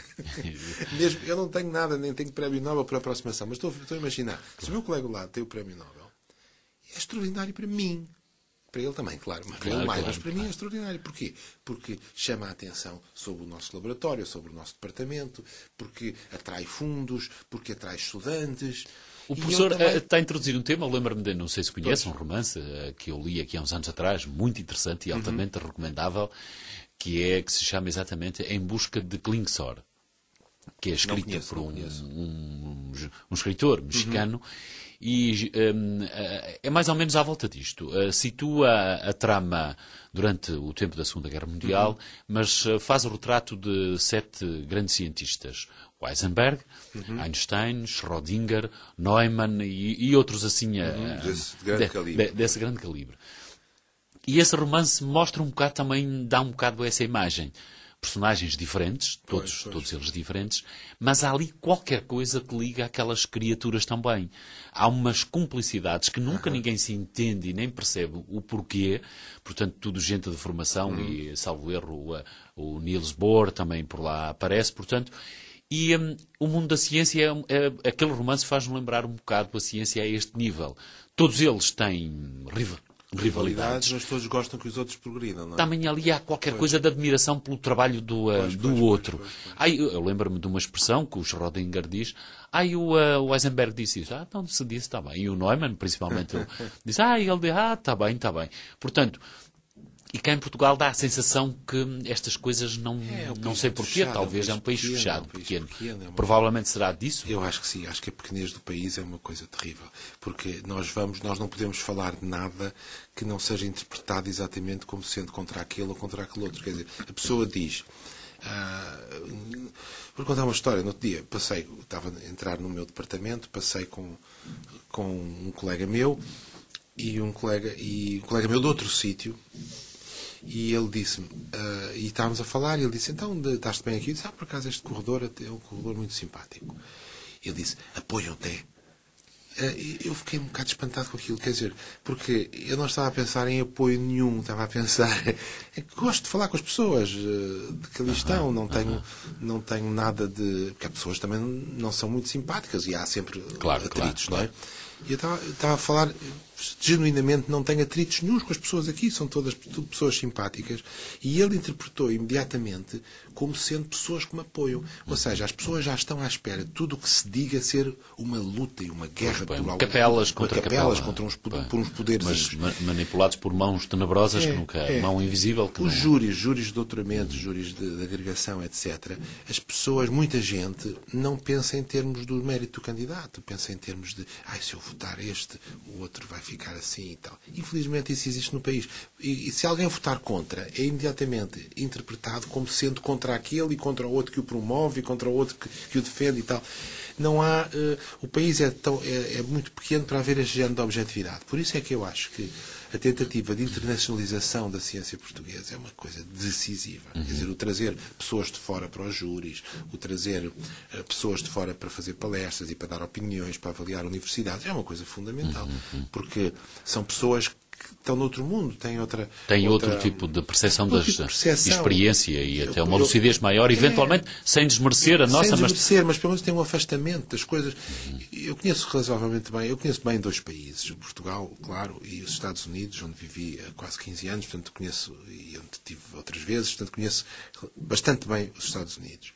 Mesmo, eu não tenho nada, nem tenho prémio Nobel para aproximação, mas estou, estou a imaginar, claro. Se o meu colega do lado tem o prémio Nobel, é extraordinário para mim. Para ele também, claro, mas para claro, ele mais, claro, mas para claro. mim é extraordinário. Porquê? Porque chama a atenção sobre o nosso laboratório, sobre o nosso departamento, porque atrai fundos, porque atrai estudantes. O professor também... está a introduzir um tema, eu lembro-me de, não sei se conhece, um romance que eu li aqui há uns anos atrás, muito interessante e altamente uhum. recomendável, que é, que se chama exatamente Em Busca de Klingsor, que é escrito conheço, por um, um, um escritor mexicano, uhum. E um, é mais ou menos à volta disto. Uh, situa a, a trama durante o tempo da Segunda Guerra Mundial, uhum. mas uh, faz o retrato de sete grandes cientistas. Heisenberg, uhum. Einstein, Schrödinger, Neumann e, e outros assim uhum. uh, desse, grande de, calibre. De, desse grande calibre. E esse romance mostra um bocado também, dá um bocado essa imagem. Personagens diferentes, todos, pois, pois. todos eles diferentes, mas há ali qualquer coisa que liga aquelas criaturas também. Há umas cumplicidades que nunca uhum. ninguém se entende e nem percebe o porquê, portanto, tudo gente de formação, uhum. e, salvo erro, o, o Niels Bohr também por lá aparece, portanto, e um, o mundo da ciência, é, é, aquele romance faz-me lembrar um bocado a ciência a este nível. Todos eles têm rival rivalidades, mas todos gostam que os outros progridam, não é? Também ali há qualquer pois. coisa de admiração pelo trabalho do, uh, pois, do pois, outro. Pois, pois, pois. Ai, eu, eu lembro-me de uma expressão que o Schrödinger diz: ah, o, uh, o Heisenberg disse isso. Ah, então se disse, está bem. E o Neumann, principalmente, ele diz: ah, ele diz: ah, está bem, está bem. Portanto, e cá em Portugal dá a sensação que estas coisas não, é, um não sei porquê, fechado, talvez é um país, é um país fechado, é um país pequeno. pequeno é uma... Provavelmente será disso? Eu acho que sim, acho que a pequenez do país é uma coisa terrível, porque nós vamos, nós não podemos falar de nada que não seja interpretado exatamente como sendo contra aquele ou contra aquele outro. Quer dizer, a pessoa diz... Uh, vou contar uma história. No outro dia, passei, estava a entrar no meu departamento, passei com, com um colega meu e um colega, e um colega meu de outro sítio. E ele disse-me, uh, e estávamos a falar, e ele disse: então, estás-te bem aqui? Eu disse: ah, por acaso este corredor é um corredor muito simpático. Ele disse: apoiam-te? Eu fiquei um bocado espantado com aquilo, quer dizer, porque eu não estava a pensar em apoio nenhum, estava a pensar é que gosto de falar com as pessoas de que ali estão, não tenho, não tenho nada de... Porque as pessoas também não são muito simpáticas e há sempre claro, atritos, claro, não é? E eu estava, estava a falar, genuinamente não tenho atritos nenhum com as pessoas aqui, são todas tudo pessoas simpáticas, e ele interpretou imediatamente como sendo pessoas que me apoiam. Ou seja, as pessoas já estão à espera de tudo o que se diga ser uma luta e uma guerra bem, por algum, capelas contra capelas, capela, contra uns, por uns poderes. Mas ma manipulados por mãos tenebrosas, É, que nunca, é. mão invisível. Que Os não... júris, júris de doutoramento, júris de, de agregação, etcétera. As pessoas, muita gente, não pensa em termos do mérito do candidato, pensa em termos de, ai, se eu votar este, o outro vai ficar assim e tal. Infelizmente isso existe no país. E, e se alguém votar contra, é imediatamente interpretado como sendo contra aquele e contra o outro que o promove e contra o outro que, que o defende e tal. Não há... Uh, o país é, tão, é, é muito pequeno para haver este género de objetividade. Por isso é que eu acho que a tentativa de internacionalização da ciência portuguesa é uma coisa decisiva. Uhum. Quer dizer, o trazer pessoas de fora para os júris, o trazer uh, pessoas de fora para fazer palestras e para dar opiniões, para avaliar universidades, é uma coisa fundamental. Uhum. Porque são pessoas que estão noutro mundo, têm outra... Tem outra, outro tipo de percepção da tipo experiência e até uma eu, lucidez maior, eventualmente, é, sem desmerecer a nossa... Sem desmerecer, mas... mas pelo menos tem um afastamento das coisas. Uhum. Eu conheço razoavelmente bem, eu conheço bem dois países, Portugal, claro, e os Estados Unidos, onde vivi há quase quinze anos, portanto conheço, e onde estive outras vezes, portanto conheço bastante bem os Estados Unidos.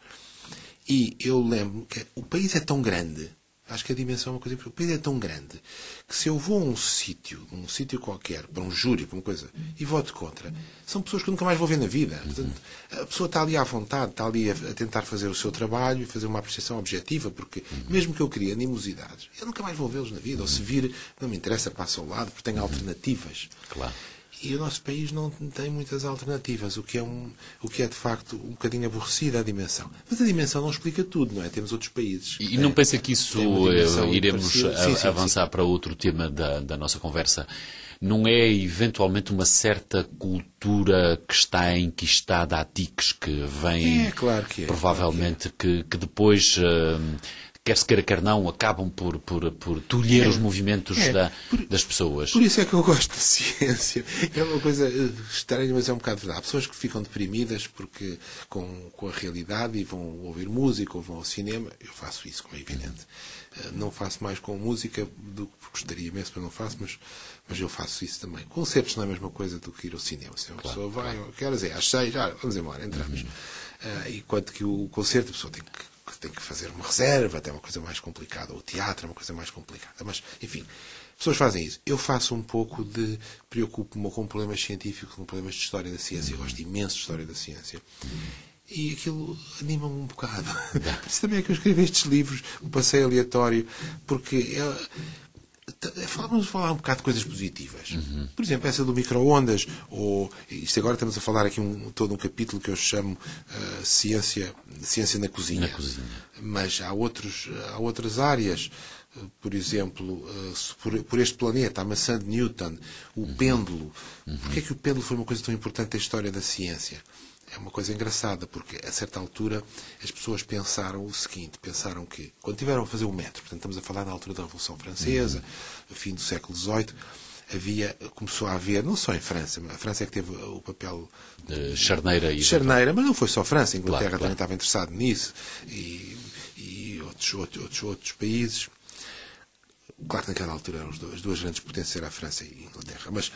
E eu lembro que o país é tão grande, acho que a dimensão é uma coisa importante. O país é tão grande que se eu vou a um sítio, um sítio qualquer, para um júri, para uma coisa, e voto contra, são pessoas que eu nunca mais vou ver na vida. Portanto, a pessoa está ali à vontade, está ali a, a tentar fazer o seu trabalho e fazer uma apreciação objetiva, porque mesmo que eu crie animosidades, eu nunca mais vou vê-los na vida. Ou se vir, não me interessa, passa ao lado, porque tem alternativas. Claro. E o nosso país não tem muitas alternativas, o que é, um, o que é de facto um bocadinho aborrecida a dimensão. Mas a dimensão não explica tudo, não é? Temos outros países. E não pensa que isso uh, iremos sim, sim, avançar sim. para outro tema da, da nossa conversa? Não é eventualmente uma certa cultura que está enquistada a tiques, que vem é, claro que é, provavelmente claro que, é. que, que depois... Uh, quer se queira, quer não, acabam por, por, por tolher é, os movimentos é, da, por, das pessoas. Por isso é que eu gosto de ciência. É uma coisa estranha, mas é um bocado verdade. Há pessoas que ficam deprimidas porque, com, com a realidade e vão ouvir música ou vão ao cinema. Eu faço isso, como é evidente. Não faço mais com música do que gostaria imenso, mas não faço, mas, mas eu faço isso também. Concertos não é a mesma coisa do que ir ao cinema. Se uma claro, pessoa vai, claro. Que horas é? Às seis, ah, vamos embora, entramos. Uhum. Uh, enquanto que o concerto, a pessoa tem que tem que fazer uma reserva, até é uma coisa mais complicada. O teatro é uma coisa mais complicada. Mas, enfim, as pessoas fazem isso. Eu faço um pouco de... Preocupo-me com problemas científicos, com problemas de história da ciência. Eu gosto imenso de história da ciência. E aquilo anima-me um bocado. Por isso também é que eu escrevo estes livros, o passeio aleatório, porque... É, vamos falar um bocado de coisas positivas. Uhum. Por exemplo, essa do micro-ondas, ou isto agora estamos a falar aqui um, todo um capítulo que eu chamo uh, ciência, ciência na cozinha. Na cozinha. Mas há, outros, há outras áreas, uh, por exemplo, uh, por, por este planeta, a maçã de Newton, o uhum. pêndulo. Uhum. Porquê é que o pêndulo foi uma coisa tão importante da história da ciência? É uma coisa engraçada, porque a certa altura as pessoas pensaram o seguinte, pensaram que, quando tiveram a fazer o metro, portanto estamos a falar na altura da Revolução Francesa, uhum. fim do século dezoito, havia, começou a haver, não só em França, a França é que teve o papel de charneira, e charneira, mas não foi só a França, a Inglaterra claro, também claro. estava interessado nisso, e, e outros, outros, outros, outros países. Claro que naquela altura eram as duas grandes potências, era a França e a Inglaterra, mas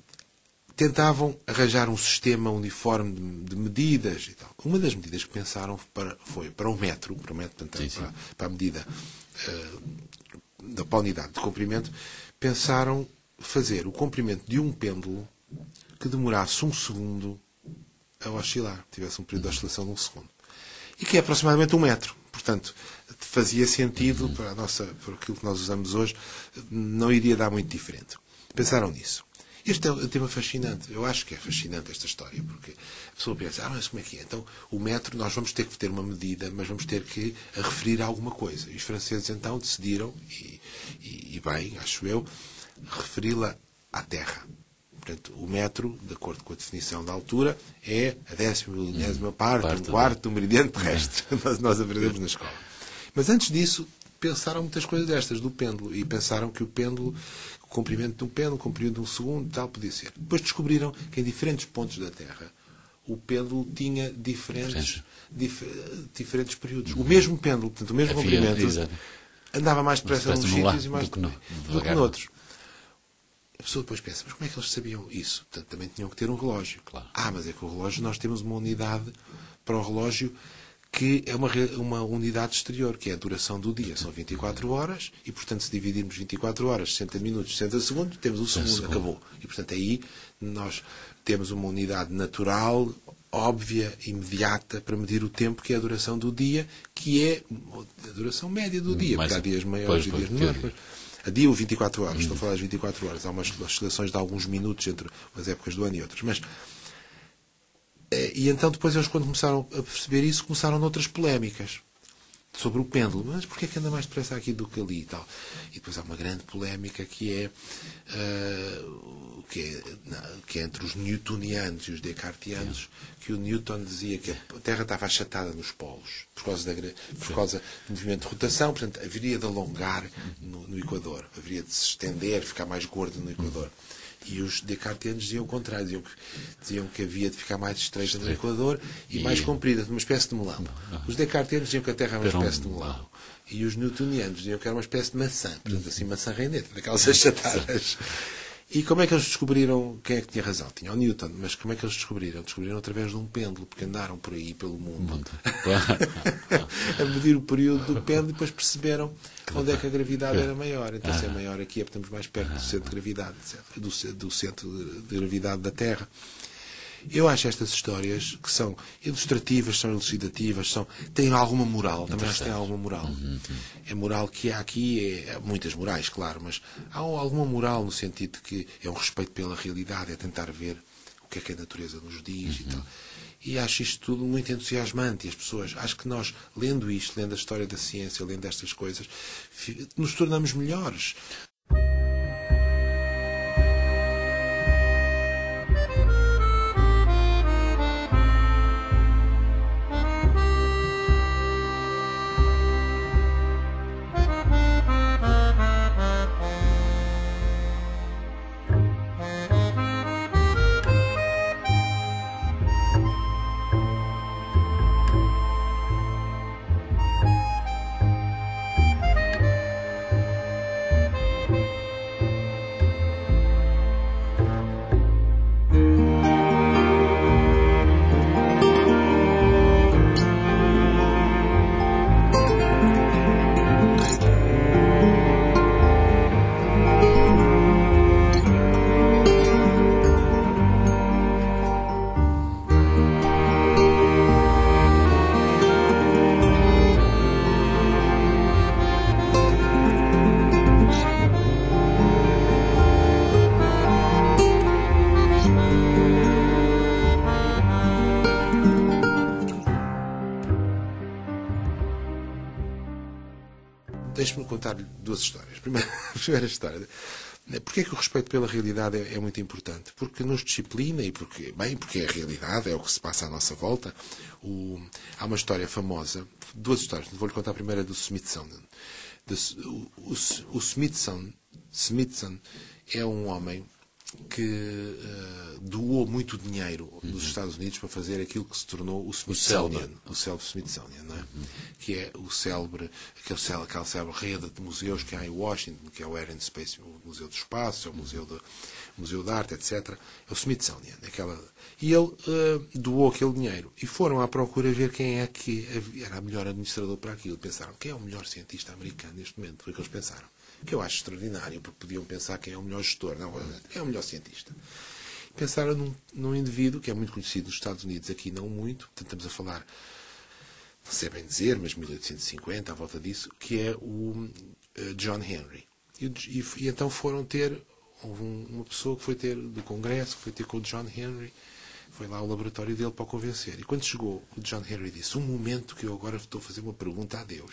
tentavam arranjar um sistema uniforme de, de medidas e tal. Uma das medidas que pensaram para, foi para o metro, para, o metro, portanto, sim, sim. Para, para a medida uh, da para a unidade de comprimento, pensaram fazer o comprimento de um pêndulo que demorasse um segundo a oscilar, tivesse um período de oscilação de um segundo. E que é aproximadamente um metro. Portanto, fazia sentido para, a nossa, para aquilo que nós usamos hoje, não iria dar muito diferente. Pensaram nisso. Este é um tema fascinante. Eu acho que é fascinante esta história, porque a pessoa pensa, ah, mas como é que é? Então, o metro, nós vamos ter que ter uma medida, mas vamos ter que a referir a alguma coisa. E os franceses, então, decidiram, e, e, e bem, acho eu, referi-la à Terra. Portanto, o metro, de acordo com a definição da altura, é a décima milionésima parte, um quarto do meridiano terrestre. nós, nós aprendemos na escola. Mas antes disso, pensaram muitas coisas destas, do pêndulo. E pensaram que o pêndulo, o comprimento de um pêndulo, o comprimento de um segundo, tal, podia ser. Depois descobriram que em diferentes pontos da Terra o pêndulo tinha diferentes, dif, diferentes períodos. O mesmo pêndulo, portanto, o mesmo Havia, comprimento, exato. andava mais depressa nos num lado sítios e mais do que no- do que noutros. A pessoa depois pensa, mas como é que eles sabiam isso? Portanto, também tinham que ter um relógio. Claro. Ah, mas é que o relógio, nós temos uma unidade para o relógio que é uma, re- uma unidade exterior, que é a duração do dia. São vinte e quatro horas e, portanto, se dividirmos vinte e quatro horas, sessenta minutos, sessenta segundos, temos o segundo, segundo. acabou. E, portanto, aí nós temos uma unidade natural, óbvia, imediata, para medir o tempo, que é a duração do dia, que é a duração média do dia, Mais- porque há dias pois, maiores e pois, dias menores. pois. Mas a dia ou vinte e quatro horas, estou a falar das vinte e quatro horas, há umas oscilações de alguns minutos entre as épocas do ano e outras. Mas, eh, e então depois eles, quando começaram a perceber isso, começaram noutras polémicas sobre o pêndulo. Mas porquê é que anda mais depressa aqui do que ali e tal? E depois há uma grande polémica que é, eh, que é, na- que é entre os newtonianos e os descartianos, que o Newton dizia que a Terra estava achatada nos polos, por causa, da, gra- por causa do movimento de rotação, portanto, haveria de alongar no, no Equador, haveria de se estender, ficar mais gordo no Equador. E os descartianos diziam o contrário, diziam que, diziam que havia de ficar mais estreita no Equador e, E- mais comprida, uma espécie de melão. Os descartianos diziam que a Terra era uma Era um espécie de melão. melão. E os newtonianos diziam que era uma espécie de maçã, portanto, assim, maçã reineta, daquelas achatadas. E como é que eles descobriram quem é que tinha razão? Tinha o Newton, mas como é que eles descobriram? Descobriram através de um pêndulo, porque andaram por aí pelo mundo a medir o período do pêndulo e depois perceberam onde é que a gravidade era maior. Então, se é maior aqui, é porque estamos mais perto do centro de gravidade, etcétera, do, ce- do centro de gravidade da Terra. Eu acho estas histórias que são ilustrativas, são elucidativas, são, têm alguma moral, também acho que têm alguma moral. É moral que há aqui, é, há muitas morais, claro, mas há alguma moral no sentido de que é um respeito pela realidade, é tentar ver o que é que a natureza nos diz e tal. E acho isto tudo muito entusiasmante. E as pessoas, acho que nós, lendo isto, lendo a história da ciência, lendo estas coisas, fi- nos tornamos melhores. Deixe-me contar-lhe duas histórias. Primeiro, a primeira história. Porquê é que o respeito pela realidade é, é muito importante? Porque nos disciplina e porque, bem, porque é a realidade, é o que se passa à nossa volta. O, há uma história famosa, duas histórias, vou-lhe contar a primeira do Smithsonian. De, o, o, o Smithson, Smithson é um homem que uh, doou muito dinheiro dos Estados Unidos para fazer aquilo que se tornou o Smithsonian, o célebre Smithsonian, não é? Que é o célebre, aquele célebre, aquela célebre rede de museus que há em Washington, que é o Air and Space, o Museu do Espaço, o Museu, do, o Museu de Arte, etcétera. É o Smithsonian. Aquela... E ele uh, doou aquele dinheiro. E foram à procura ver quem é que era o melhor administrador para aquilo. Pensaram, quem é o melhor cientista americano neste momento? Foi o que eles pensaram. Que eu acho extraordinário, porque podiam pensar quem é o melhor gestor. Não, é o melhor cientista. Pensaram num, num indivíduo que é muito conhecido nos Estados Unidos, aqui não muito, portanto estamos a falar, não sei bem dizer, mas mil oitocentos e cinquenta, à volta disso, que é o uh, John Henry. E, e, e então foram ter, houve um, uma pessoa que foi ter do Congresso, que foi ter com o John Henry, foi lá ao laboratório dele para o convencer. E quando chegou, o John Henry disse, um momento que eu agora estou a fazer uma pergunta a Deus.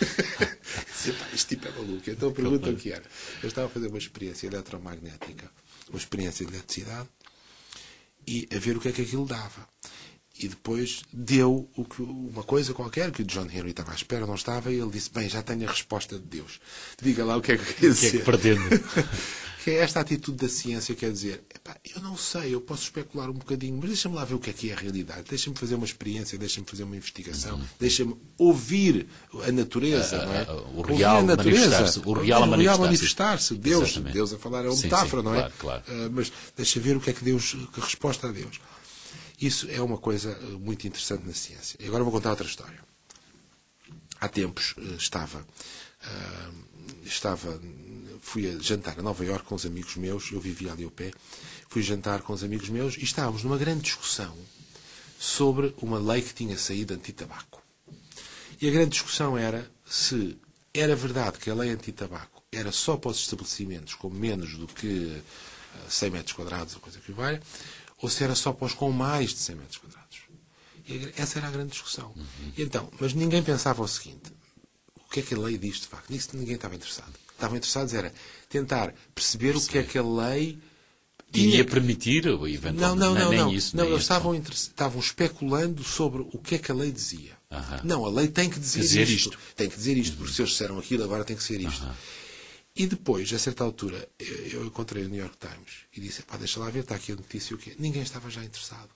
Disse, pá, este tipo é maluco. Então a pergunta o que era? Eu estava a fazer uma experiência eletromagnética, uma experiência de eletricidade, e a ver o que é que aquilo dava. E depois deu o que, uma coisa qualquer que o John Henry estava à espera, não estava, e ele disse, bem, já tenho a resposta de Deus. Diga lá o que é que eu queria dizer. O que é que pretende? Que é esta atitude da ciência, quer dizer, epá, eu não sei, eu posso especular um bocadinho, mas deixa-me lá ver o que é que é a realidade. Deixa-me fazer uma experiência, deixa-me fazer uma investigação, uhum. deixa-me ouvir a natureza, uh, não é? Uh, o real manifestar-se. O real a manifestar-se. manifestar-se. Deus, Deus a falar é uma sim, metáfora, sim, não é? Claro, claro. Uh, mas deixa ver o que é que Deus, que resposta a Deus. Isso é uma coisa muito interessante na ciência. E agora vou contar outra história. Há tempos estava, estava, fui a jantar a Nova Iorque com os amigos meus, eu vivia ali ao pé, fui jantar com os amigos meus e estávamos numa grande discussão sobre uma lei que tinha saído anti-tabaco. E a grande discussão era se era verdade que a lei anti-tabaco era só para os estabelecimentos com menos do que cem metros quadrados, ou coisa que valha, ou se era só para os com mais de cem metros quadrados. E essa era a grande discussão. Uhum. E então, mas ninguém pensava o seguinte, o que é que a lei diz de facto? Nisso ninguém estava interessado. Estavam interessados era tentar perceber Sim. o que é que a lei... Iria permitir, eventualmente, não, não, não, nem não. isso. Não, nem eles isso. estavam, estavam especulando sobre o que é que a lei dizia. Uhum. Não, a lei tem que dizer, dizer isto. isto. Tem que dizer isto, uhum. porque se eles disseram aquilo, agora tem que ser isto. Uhum. E depois, a certa altura, eu encontrei o New York Times e disse, pá, deixa lá ver, está aqui a notícia, o quê? Ninguém estava já interessado.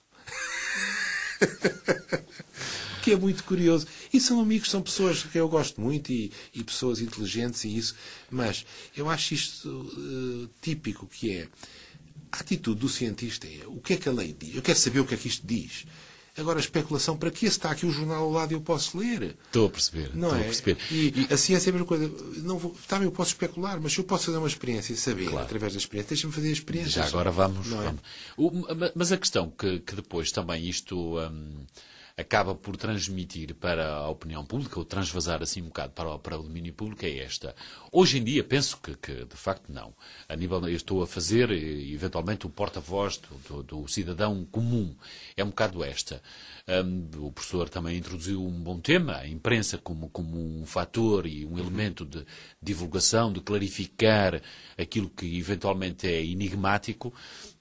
O que é muito curioso. E são amigos, são pessoas que eu gosto muito e, e pessoas inteligentes e isso, mas eu acho isto uh, típico, que é a atitude do cientista é o que é que a lei diz? Eu quero saber o que é que isto diz. Agora, a especulação, para que está aqui o jornal ao lado e eu posso ler? Estou a perceber. Não estou é? a perceber. E, e a ciência é a mesma coisa. Não vou, também eu posso especular, mas se eu posso fazer uma experiência e saber, claro. através da experiência, deixa-me fazer a experiência. Já agora vamos. Não é? vamos. O, mas a questão que, que depois também isto hum, acaba por transmitir para a opinião pública, ou transvasar assim um bocado para o, para o domínio público, é esta. Hoje em dia, penso que, que de facto não. A nível, eu estou a fazer, eventualmente, o porta-voz do, do, do cidadão comum. É um bocado esta. Um, o professor também introduziu um bom tema, a imprensa como, como um fator e um elemento de divulgação, de clarificar aquilo que eventualmente é enigmático.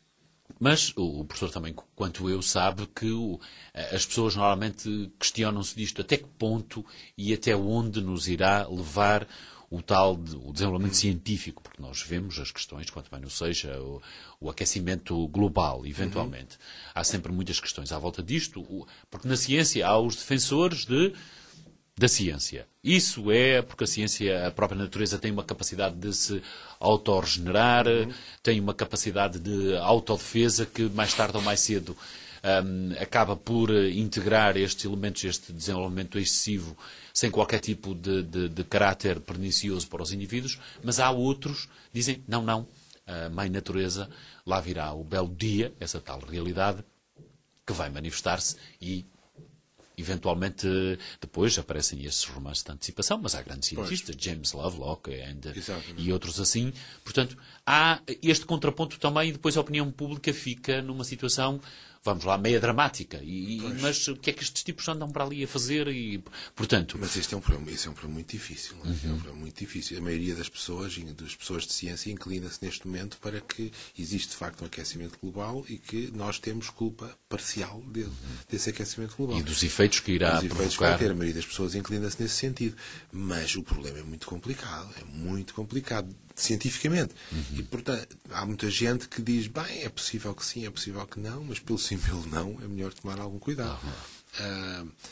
Mas o professor também, quanto eu, sabe que o, as pessoas normalmente questionam-se disto até que ponto e até onde nos irá levar o tal de, o desenvolvimento científico, porque nós vemos as questões, quanto bem não seja, o, o aquecimento global, eventualmente. Uhum. Há sempre muitas questões à volta disto, o, porque na ciência há os defensores de, da ciência. Isso é porque a ciência, a própria natureza, tem uma capacidade de se autorregenerar, uhum. tem uma capacidade de autodefesa que mais tarde ou mais cedo um, acaba por integrar estes elementos, este desenvolvimento excessivo, sem qualquer tipo de, de, de caráter pernicioso para os indivíduos, mas há outros que dizem, não, não, a mãe natureza, lá virá o belo dia, essa tal realidade, que vai manifestar-se e eventualmente, depois aparecem esses romances de antecipação, mas há grandes cientistas, James Lovelock and, e outros assim. Portanto, há este contraponto também e depois a opinião pública fica numa situação, vamos lá, meia dramática. E, mas o que é que estes tipos andam para ali a fazer? E, portanto... Mas este é um problema, este é um problema muito difícil. Não é? Uhum. É um problema muito difícil. A maioria das pessoas, das pessoas de ciência, inclina-se neste momento para que existe de facto um aquecimento global e que nós temos culpa parcial de, uhum. desse aquecimento global. E dos efeitos que irá dos efeitos provocar. Que vai ter. A maioria das pessoas inclina-se nesse sentido. Mas o problema é muito complicado. É muito complicado. Cientificamente. Uhum. E, portanto, há muita gente que diz, bem, é possível que sim, é possível que não, mas pelo sim, pelo não, é melhor tomar algum cuidado. Uhum. Uh,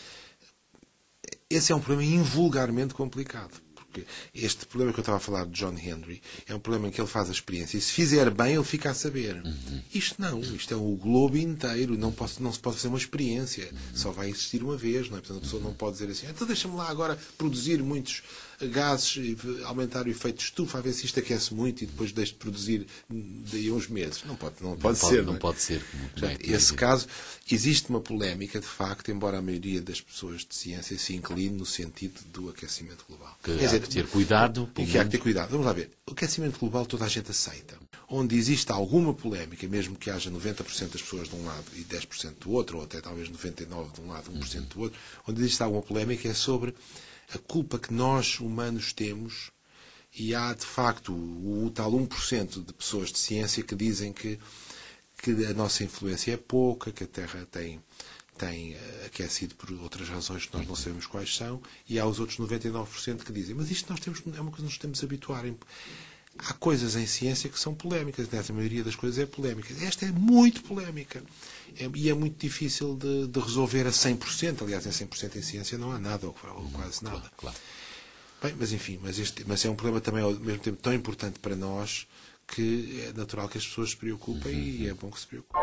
esse é um problema invulgarmente complicado. Porque este problema que eu estava a falar de John Henry é um problema em que ele faz a experiência e se fizer bem ele fica a saber. Uhum. Isto não, isto é o globo inteiro, não, posso, não se pode fazer uma experiência, uhum. só vai existir uma vez, não é? Portanto a pessoa não pode dizer assim, então deixa-me lá agora produzir muitos gases e aumentar o efeito de estufa a ver se isto aquece muito e depois deixo de produzir daí a uns meses. Não pode, não pode não ser. Pode, não, não é? pode ser. Portanto, esse caso, existe uma polémica de facto, embora a maioria das pessoas de ciência se incline no sentido do aquecimento global. Que Quer dizer, há que ter cuidado. E que há que ter cuidado. Vamos lá ver. O aquecimento global toda a gente aceita. Onde existe alguma polémica, mesmo que haja noventa por cento das pessoas de um lado e dez por cento do outro, ou até talvez noventa e nove por cento de um lado e um por cento do outro, onde existe alguma polémica é sobre a culpa que nós, humanos, temos, e há, de facto, o, o tal um por cento de pessoas de ciência que dizem que, que a nossa influência é pouca, que a Terra tem, tem aquecido por outras razões que nós não sabemos quais são, e há os outros noventa e nove por cento que dizem, mas isto nós temos, é uma coisa que nos temos a habituar. Há coisas em ciência que são polémicas, a maioria das coisas é polémica. Esta é muito polémica. É, e é muito difícil de, de resolver a cem por cento. Aliás, em cem por cento em ciência não há nada, ou quase nada. Claro, claro. Bem, mas enfim, mas, este, mas é um problema também ao mesmo tempo tão importante para nós que é natural que as pessoas se preocupem uhum. e é bom que se preocupem.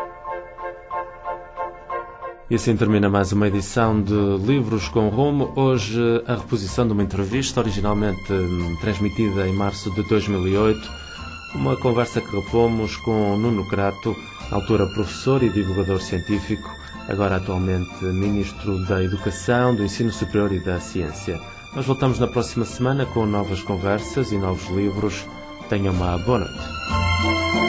E assim termina mais uma edição de Livros com Rumo. Hoje a reposição de uma entrevista originalmente transmitida em março de dois mil e oito. Uma conversa que repomos com Nuno Crato, na altura professor e divulgador científico, agora atualmente Ministro da Educação, do Ensino Superior e da Ciência. Nós voltamos na próxima semana com novas conversas e novos livros. Tenham uma boa noite.